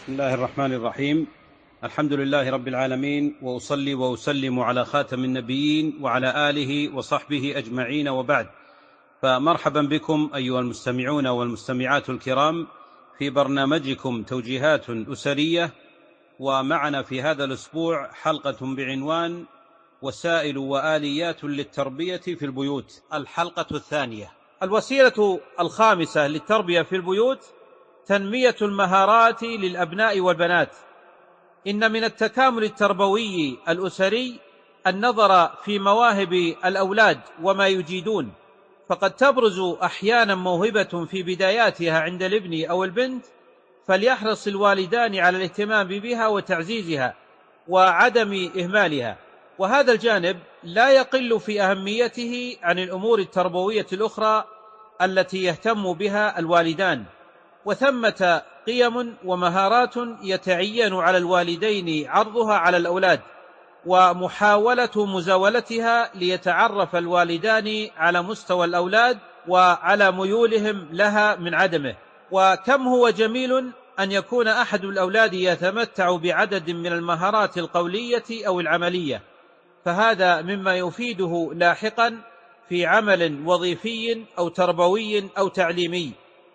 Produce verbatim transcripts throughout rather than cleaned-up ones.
بسم الله الرحمن الرحيم. الحمد لله رب العالمين، وأصلي وأسلم على خاتم النبيين وعلى آله وصحبه أجمعين، وبعد. فمرحبا بكم أيها المستمعون والمستمعات الكرام في برنامجكم توجيهات أسرية، ومعنا في هذا الأسبوع حلقة بعنوان وسائل وآليات للتربية في البيوت، الحلقة الثانية. الوسيلة الخامسة للتربية في البيوت تنمية المهارات للأبناء والبنات. إن من التكامل التربوي الأسري النظر في مواهب الأولاد وما يجيدون، فقد تبرز أحيانا موهبة في بداياتها عند الابن أو البنت، فليحرص الوالدان على الاهتمام بها وتعزيزها وعدم إهمالها، وهذا الجانب لا يقل في أهميته عن الأمور التربوية الأخرى التي يهتم بها الوالدان. وثمة قيم ومهارات يتعين على الوالدين عرضها على الأولاد ومحاولة مزاولتها، ليتعرف الوالدان على مستوى الأولاد وعلى ميولهم لها من عدمه. وكم هو جميل أن يكون أحد الأولاد يتمتع بعدد من المهارات القولية أو العملية، فهذا مما يفيده لاحقا في عمل وظيفي أو تربوي أو تعليمي.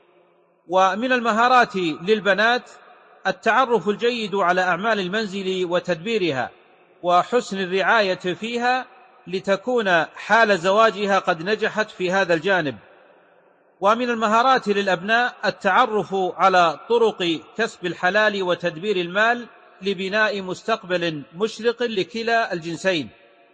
ومن المهارات للبنات التعرف الجيد على أعمال المنزل وتدبيرها وحسن الرعاية فيها، لتكون حال زواجها قد نجحت في هذا الجانب. ومن المهارات للأبناء التعرف على طرق كسب الحلال وتدبير المال لبناء مستقبل مشرق لكلا الجنسين،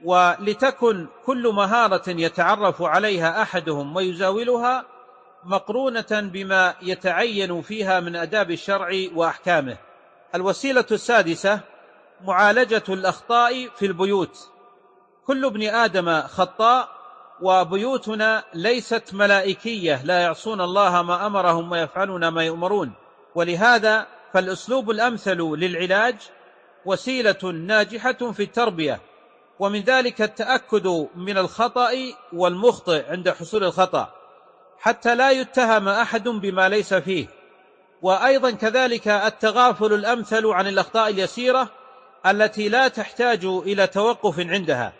ولتكن كل مهارة يتعرف عليها أحدهم ويزاولها مقرونة بما يتعين فيها من آداب الشرع وأحكامه. الوسيلة السادسة معالجة الأخطاء في البيوت. كل ابن آدم خطاء، وبيوتنا ليست ملائكية لا يعصون الله ما أمرهم ويفعلون ما يؤمرون، ولهذا فالأسلوب الأمثل للعلاج وسيلة ناجحة في التربية، ومن ذلك التأكد من الخطأ والمخطئ عند حصول الخطأ حتى لا يتهم أحد بما ليس فيه، وأيضا كذلك التغافل الأمثل عن الأخطاء اليسيرة التي لا تحتاج إلى توقف عندها،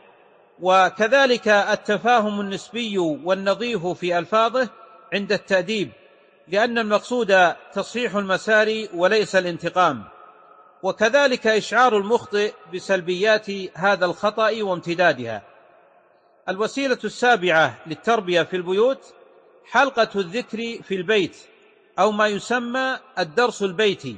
وكذلك التفاهم النسبي والنظيف في ألفاظه عند التأديب، لأن المقصود تصحيح المسار وليس الانتقام، وكذلك إشعار المخطئ بسلبيات هذا الخطأ وامتدادها. الوسيلة السابعة للتربية في البيوت حلقة الذكر في البيت، أو ما يسمى الدرس البيتي.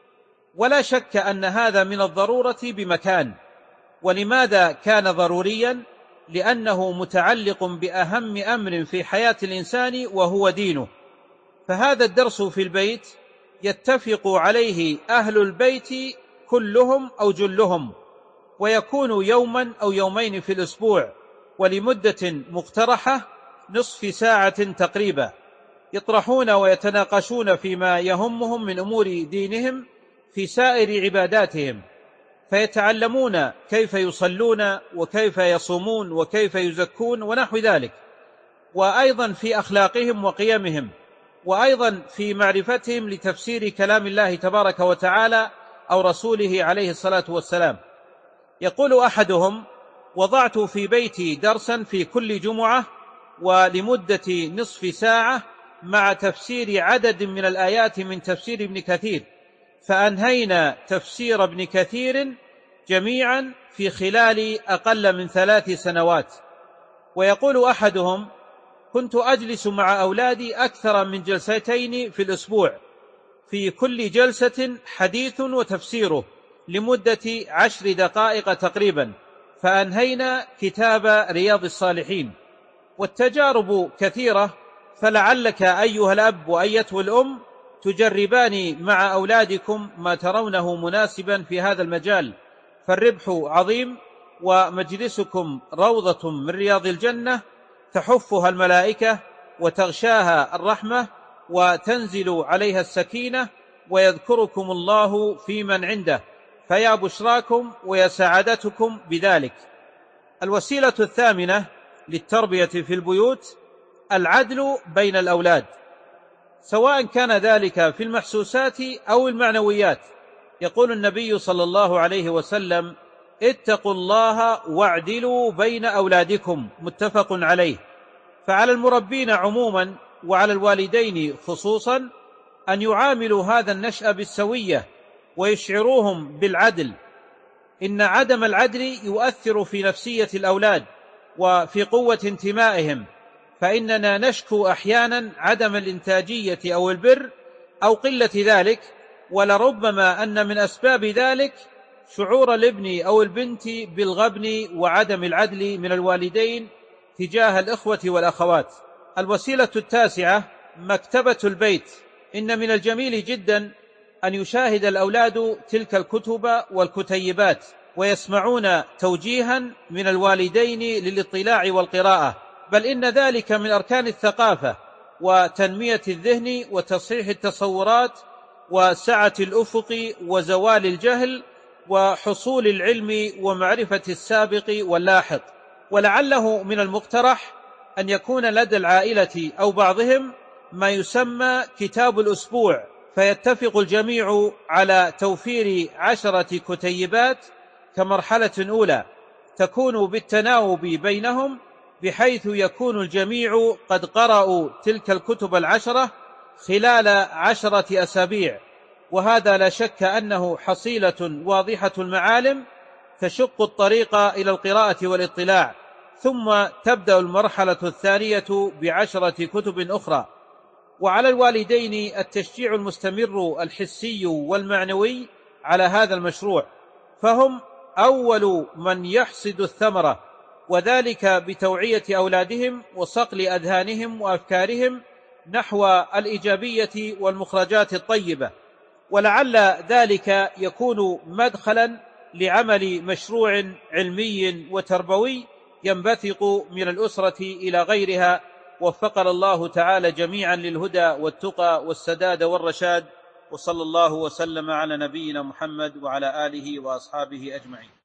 ولا شك أن هذا من الضرورة بمكان. ولماذا كان ضروريا؟ لأنه متعلق بأهم أمر في حياة الإنسان وهو دينه، فهذا الدرس في البيت يتفق عليه أهل البيت كلهم أو جلهم، ويكون يوما أو يومين في الأسبوع، ولمدة مقترحة نصف ساعة تقريبا، يطرحون ويتناقشون فيما يهمهم من أمور دينهم في سائر عباداتهم، فيتعلمون كيف يصلون وكيف يصومون وكيف يزكون ونحو ذلك، وأيضا في أخلاقهم وقيمهم، وأيضا في معرفتهم لتفسير كلام الله تبارك وتعالى أو رسوله عليه الصلاة والسلام. يقول أحدهم: وضعت في بيتي درسا في كل جمعة ولمدة نصف ساعة مع تفسير عدد من الآيات من تفسير ابن كثير، فأنهينا تفسير ابن كثير جميعا في خلال أقل من ثلاث سنوات. ويقول أحدهم: كنت أجلس مع أولادي أكثر من جلستين في الأسبوع، في كل جلسة حديث وتفسيره لمدة عشر دقائق تقريبا، فأنهينا كتاب رياض الصالحين. والتجارب كثيرة، فلعلك أيها الأب وأيتها الأم تجربان مع أولادكم ما ترونه مناسبا في هذا المجال، فالربح عظيم، ومجلسكم روضة من رياض الجنة تحفها الملائكة وتغشاها الرحمة وتنزل عليها السكينة، ويذكركم الله في من عنده، فيا بشراكم ويا سعادتكم بذلك. الوسيلة الثامنة للتربية في البيوت العدل بين الأولاد، سواء كان ذلك في المحسوسات أو المعنويات، يقول النبي صلى الله عليه وسلم: اتقوا الله واعدلوا بين أولادكم، متفق عليه. فعلى المربين عموما وعلى الوالدين خصوصا أن يعاملوا هذا النشأ بالسوية ويشعروهم بالعدل. إن عدم العدل يؤثر في نفسية الأولاد وفي قوة انتمائهم، فإننا نشكو أحيانا عدم الإنتاجية أو البر أو قلة ذلك، ولربما أن من أسباب ذلك شعور الابن أو البنت بالغبن وعدم العدل من الوالدين تجاه الإخوة والأخوات. الوسيلة التاسعة مكتبة البيت. إن من الجميل جدا أن يشاهد الأولاد تلك الكتب والكتيبات ويسمعون توجيها من الوالدين للاطلاع والقراءة، بل إن ذلك من أركان الثقافة وتنمية الذهن وتصحيح التصورات وسعة الأفق وزوال الجهل وحصول العلم ومعرفة السابق واللاحق. ولعله من المقترح أن يكون لدى العائلة أو بعضهم ما يسمى كتاب الأسبوع، فيتفق الجميع على توفير عشرة كتيبات كمرحلة أولى تكون بالتناوب بينهم، بحيث يكون الجميع قد قرأوا تلك الكتب العشرة خلال عشرة أسابيع، وهذا لا شك أنه حصيلة واضحة المعالم تشق الطريق إلى القراءة والاطلاع. ثم تبدأ المرحلة الثانية بعشرة كتب أخرى. وعلى الوالدين التشجيع المستمر الحسي والمعنوي على هذا المشروع، فهم أول من يحصد الثمرة، وذلك بتوعية أولادهم وصقل أذهانهم وأفكارهم نحو الإيجابية والمخرجات الطيبة. ولعل ذلك يكون مدخلا لعمل مشروع علمي وتربوي ينبثق من الأسرة إلى غيرها. وفقنا الله تعالى جميعا للهدى والتقى والسداد والرشاد، وصلى الله وسلم على نبينا محمد وعلى آله وأصحابه أجمعين.